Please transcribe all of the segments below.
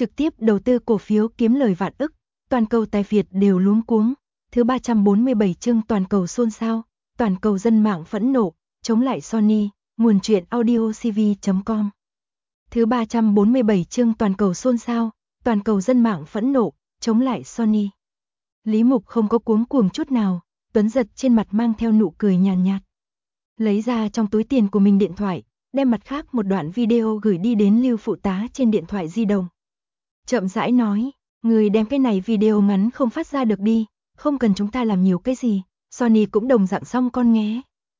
trực tiếp đầu tư cổ phiếu kiếm lời vạn ức, toàn cầu tài phiệt đều luống cuống. Thứ 347 chương toàn cầu xôn xao, toàn cầu dân mạng phẫn nộ, chống lại Sony, nguồn truyện audiocv.com. Thứ 347 chương toàn cầu xôn xao, toàn cầu dân mạng phẫn nộ, chống lại Sony. Lý Mục không có cuống cuồng chút nào, Tuấn Giật trên mặt mang theo nụ cười nhàn nhạt. Lấy ra trong túi tiền của mình điện thoại, đem mặt khác một đoạn video gửi đi đến Lưu phụ tá trên điện thoại di động. Chậm rãi nói, người đem cái này video ngắn không phát ra được đi, không cần chúng ta làm nhiều cái gì, Sony cũng đồng dạng xong con nghé.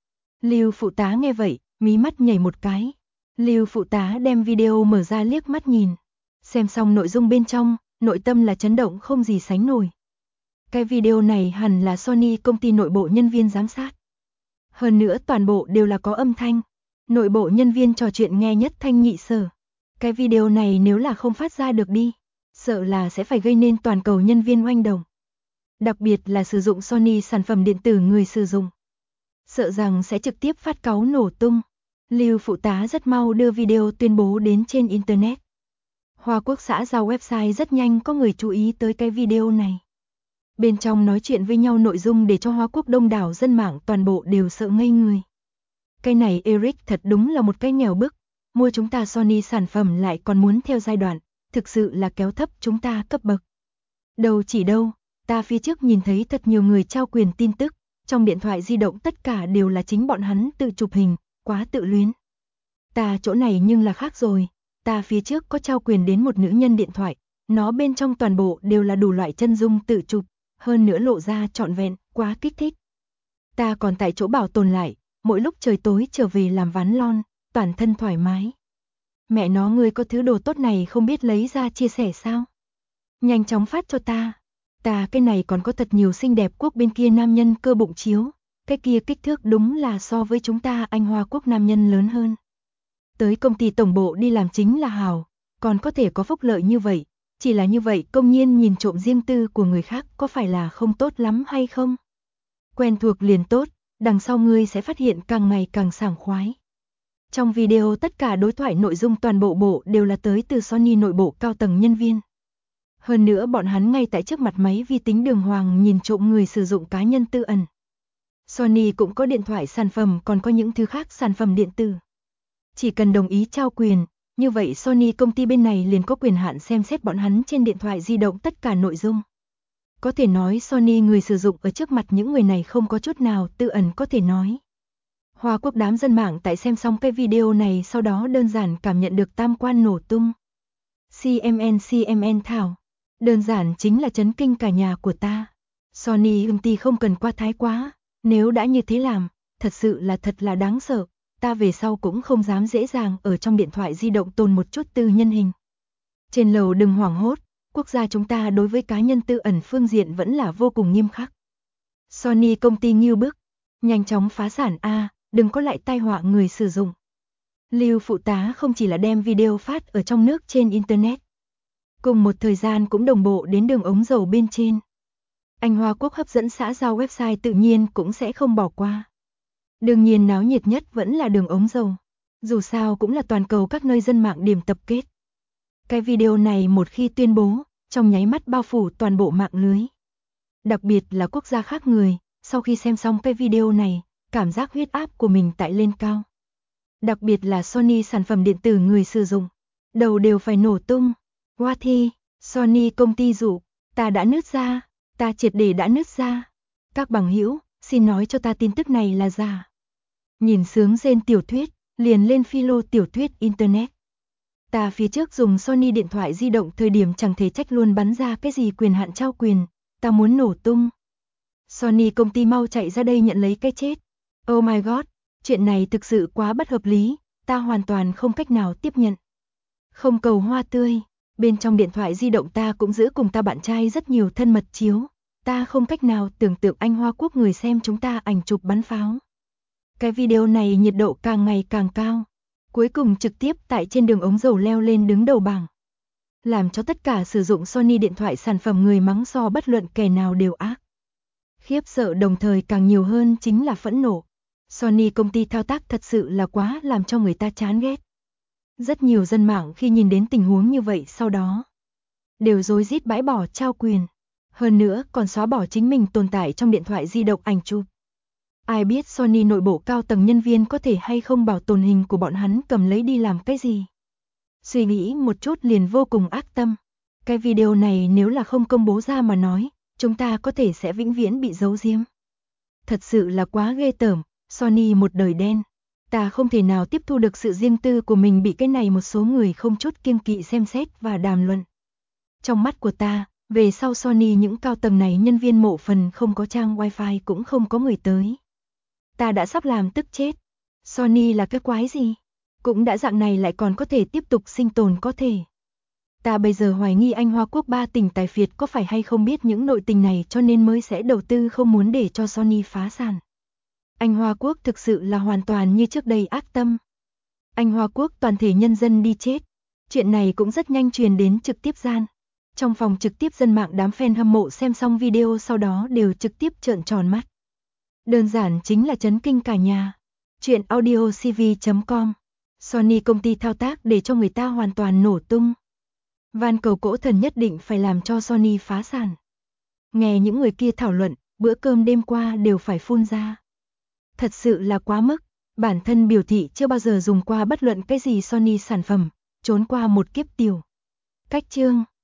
Lưu phụ tá nghe vậy, mí mắt nhảy một cái. Lưu phụ tá đem video mở ra liếc mắt nhìn. Xem xong nội dung bên trong, nội tâm là chấn động không gì sánh nổi. Cái video này hẳn là Sony công ty nội bộ nhân viên giám sát. Hơn nữa toàn bộ đều là có âm thanh. Nội bộ nhân viên trò chuyện nghe nhất thanh nhị sở. Cái video này nếu là không phát ra được đi, sợ là sẽ phải gây nên toàn cầu nhân viên oanh động. Đặc biệt là sử dụng Sony sản phẩm điện tử người sử dụng. Sợ rằng sẽ trực tiếp phát cáu nổ tung. Lưu phụ tá rất mau đưa video tuyên bố đến trên Internet. Hoa Quốc xã giao website rất nhanh có người chú ý tới cái video này. Bên trong nói chuyện với nhau nội dung để cho Hoa Quốc đông đảo dân mạng toàn bộ đều sợ ngây người. Cái này Eric thật đúng là một cái nghèo bức, mua chúng ta Sony sản phẩm lại còn muốn theo giai đoạn, thực sự là kéo thấp chúng ta cấp bậc. Đâu chỉ đâu, ta phía trước nhìn thấy thật nhiều người trao quyền tin tức, trong điện thoại di động tất cả đều là chính bọn hắn tự chụp hình, quá tự luyến. Ta chỗ này nhưng là khác rồi, ta phía trước có trao quyền đến một nữ nhân điện thoại, nó bên trong toàn bộ đều là đủ loại chân dung tự chụp, hơn nữa lộ ra trọn vẹn, quá kích thích. Ta còn tại chỗ bảo tồn lại, mỗi lúc trời tối trở về làm ván lon, toàn thân thoải mái. Mẹ nó ngươi có thứ đồ tốt này không biết lấy ra chia sẻ sao? Nhanh chóng phát cho ta. Ta cái này còn có thật nhiều xinh đẹp quốc bên kia nam nhân cơ bụng chiếu, cái kia kích thước đúng là so với chúng ta Anh Hoa Quốc nam nhân lớn hơn. Tới công ty tổng bộ đi làm chính là hào, còn có thể có phúc lợi như vậy, chỉ là như vậy công nhiên nhìn trộm riêng tư của người khác có phải là không tốt lắm hay không? Quen thuộc liền tốt, đằng sau ngươi sẽ phát hiện càng ngày càng sảng khoái. Trong video tất cả đối thoại nội dung toàn bộ đều là tới từ Sony nội bộ cao tầng nhân viên. Hơn nữa bọn hắn ngay tại trước mặt máy vi tính đường hoàng nhìn trộm người sử dụng cá nhân tư ẩn. Sony cũng có điện thoại sản phẩm còn có những thứ khác sản phẩm điện tử. Chỉ cần đồng ý trao quyền, như vậy Sony công ty bên này liền có quyền hạn xem xét bọn hắn trên điện thoại di động tất cả nội dung. Có thể nói Sony người sử dụng ở trước mặt những người này không có chút nào tư ẩn có thể nói. Hoa Quốc đám dân mạng tại xem xong cái video này sau đó đơn giản cảm nhận được tam quan nổ tung. CMN thảo. Đơn giản chính là chấn kinh cả nhà của ta. Sony công ty không cần qua thái quá. Nếu đã như thế làm, thật là đáng sợ. Ta về sau cũng không dám dễ dàng ở trong điện thoại di động tồn một chút tư nhân hình. Trên lầu đừng hoảng hốt. Quốc gia chúng ta đối với cá nhân tư ẩn phương diện vẫn là vô cùng nghiêm khắc. Sony công ty nghiêu bức. Nhanh chóng phá sản a, đừng có lại tai họa người sử dụng. Lưu phụ tá không chỉ là đem video phát ở trong nước trên Internet. Cùng một thời gian cũng đồng bộ đến đường ống dầu bên trên. Anh Hoa Quốc hấp dẫn xã giao website tự nhiên cũng sẽ không bỏ qua. Đương nhiên náo nhiệt nhất vẫn là đường ống dầu. Dù sao cũng là toàn cầu các nơi dân mạng điểm tập kết. Cái video này một khi tuyên bố, trong nháy mắt bao phủ toàn bộ mạng lưới. Đặc biệt là quốc gia khác người, sau khi xem xong cái video này, cảm giác huyết áp của mình tại lên cao. Đặc biệt là Sony sản phẩm điện tử người sử dụng, đầu đều phải nổ tung. Hoa thi, Sony công ty dụ, ta đã nứt ra, ta triệt để đã nứt ra. Các bằng hữu, xin nói cho ta tin tức này là giả. Nhìn sướng rên tiểu thuyết, liền lên philo tiểu thuyết Internet. Ta phía trước dùng Sony điện thoại di động thời điểm chẳng thể trách luôn bắn ra cái gì quyền hạn trao quyền, ta muốn nổ tung. Sony công ty mau chạy ra đây nhận lấy cái chết. Oh my god, chuyện này thực sự quá bất hợp lý, ta hoàn toàn không cách nào tiếp nhận. Không cầu hoa tươi, bên trong điện thoại di động ta cũng giữ cùng ta bạn trai rất nhiều thân mật chiếu, ta không cách nào tưởng tượng Anh Hoa Quốc người xem chúng ta ảnh chụp bắn pháo. Cái video này nhiệt độ càng ngày càng cao, cuối cùng trực tiếp tại trên đường ống dầu leo lên đứng đầu bảng. Làm cho tất cả sử dụng Sony điện thoại sản phẩm người mắng so bất luận kẻ nào đều ác. Khiếp sợ đồng thời càng nhiều hơn chính là phẫn nộ. Sony công ty thao tác thật sự là quá làm cho người ta chán ghét. Rất nhiều dân mạng khi nhìn đến tình huống như vậy sau đó, đều rối rít bãi bỏ trao quyền. Hơn nữa còn xóa bỏ chính mình tồn tại trong điện thoại di động ảnh chụp. Ai biết Sony nội bộ cao tầng nhân viên có thể hay không bảo tồn hình của bọn hắn cầm lấy đi làm cái gì. Suy nghĩ một chút liền vô cùng ác tâm. Cái video này nếu là không công bố ra mà nói, chúng ta có thể sẽ vĩnh viễn bị giấu giếm. Thật sự là quá ghê tởm, Sony một đời đen. Ta không thể nào tiếp thu được sự riêng tư của mình bị cái này một số người không chút kiêng kỵ xem xét và đàm luận. Trong mắt của ta, về sau Sony những cao tầng này nhân viên mộ phần không có trang wifi cũng không có người tới. Ta đã sắp làm tức chết. Sony là cái quái gì? Cũng đã dạng này lại còn có thể tiếp tục sinh tồn có thể. Ta bây giờ hoài nghi anh Hoa Quốc ba tỉnh tài phiệt có phải hay không biết những nội tình này cho nên mới sẽ đầu tư không muốn để cho Sony phá sản. Anh Hoa Quốc thực sự là hoàn toàn như trước đây ác tâm. Anh Hoa Quốc toàn thể nhân dân đi chết. Chuyện này cũng rất nhanh truyền đến trực tiếp gian. Trong phòng trực tiếp dân mạng đám fan hâm mộ xem xong video sau đó đều trực tiếp trợn tròn mắt. Đơn giản chính là chấn kinh cả nhà. Chuyện audiocv.com. Sony công ty thao tác để cho người ta hoàn toàn nổ tung. Van cầu cỗ thần nhất định phải làm cho Sony phá sản. Nghe những người kia thảo luận, bữa cơm đêm qua đều phải phun ra. Thật sự là quá mức, bản thân biểu thị chưa bao giờ dùng qua bất luận cái gì Sony sản phẩm, trốn qua một kiếp tiểu. Cách chương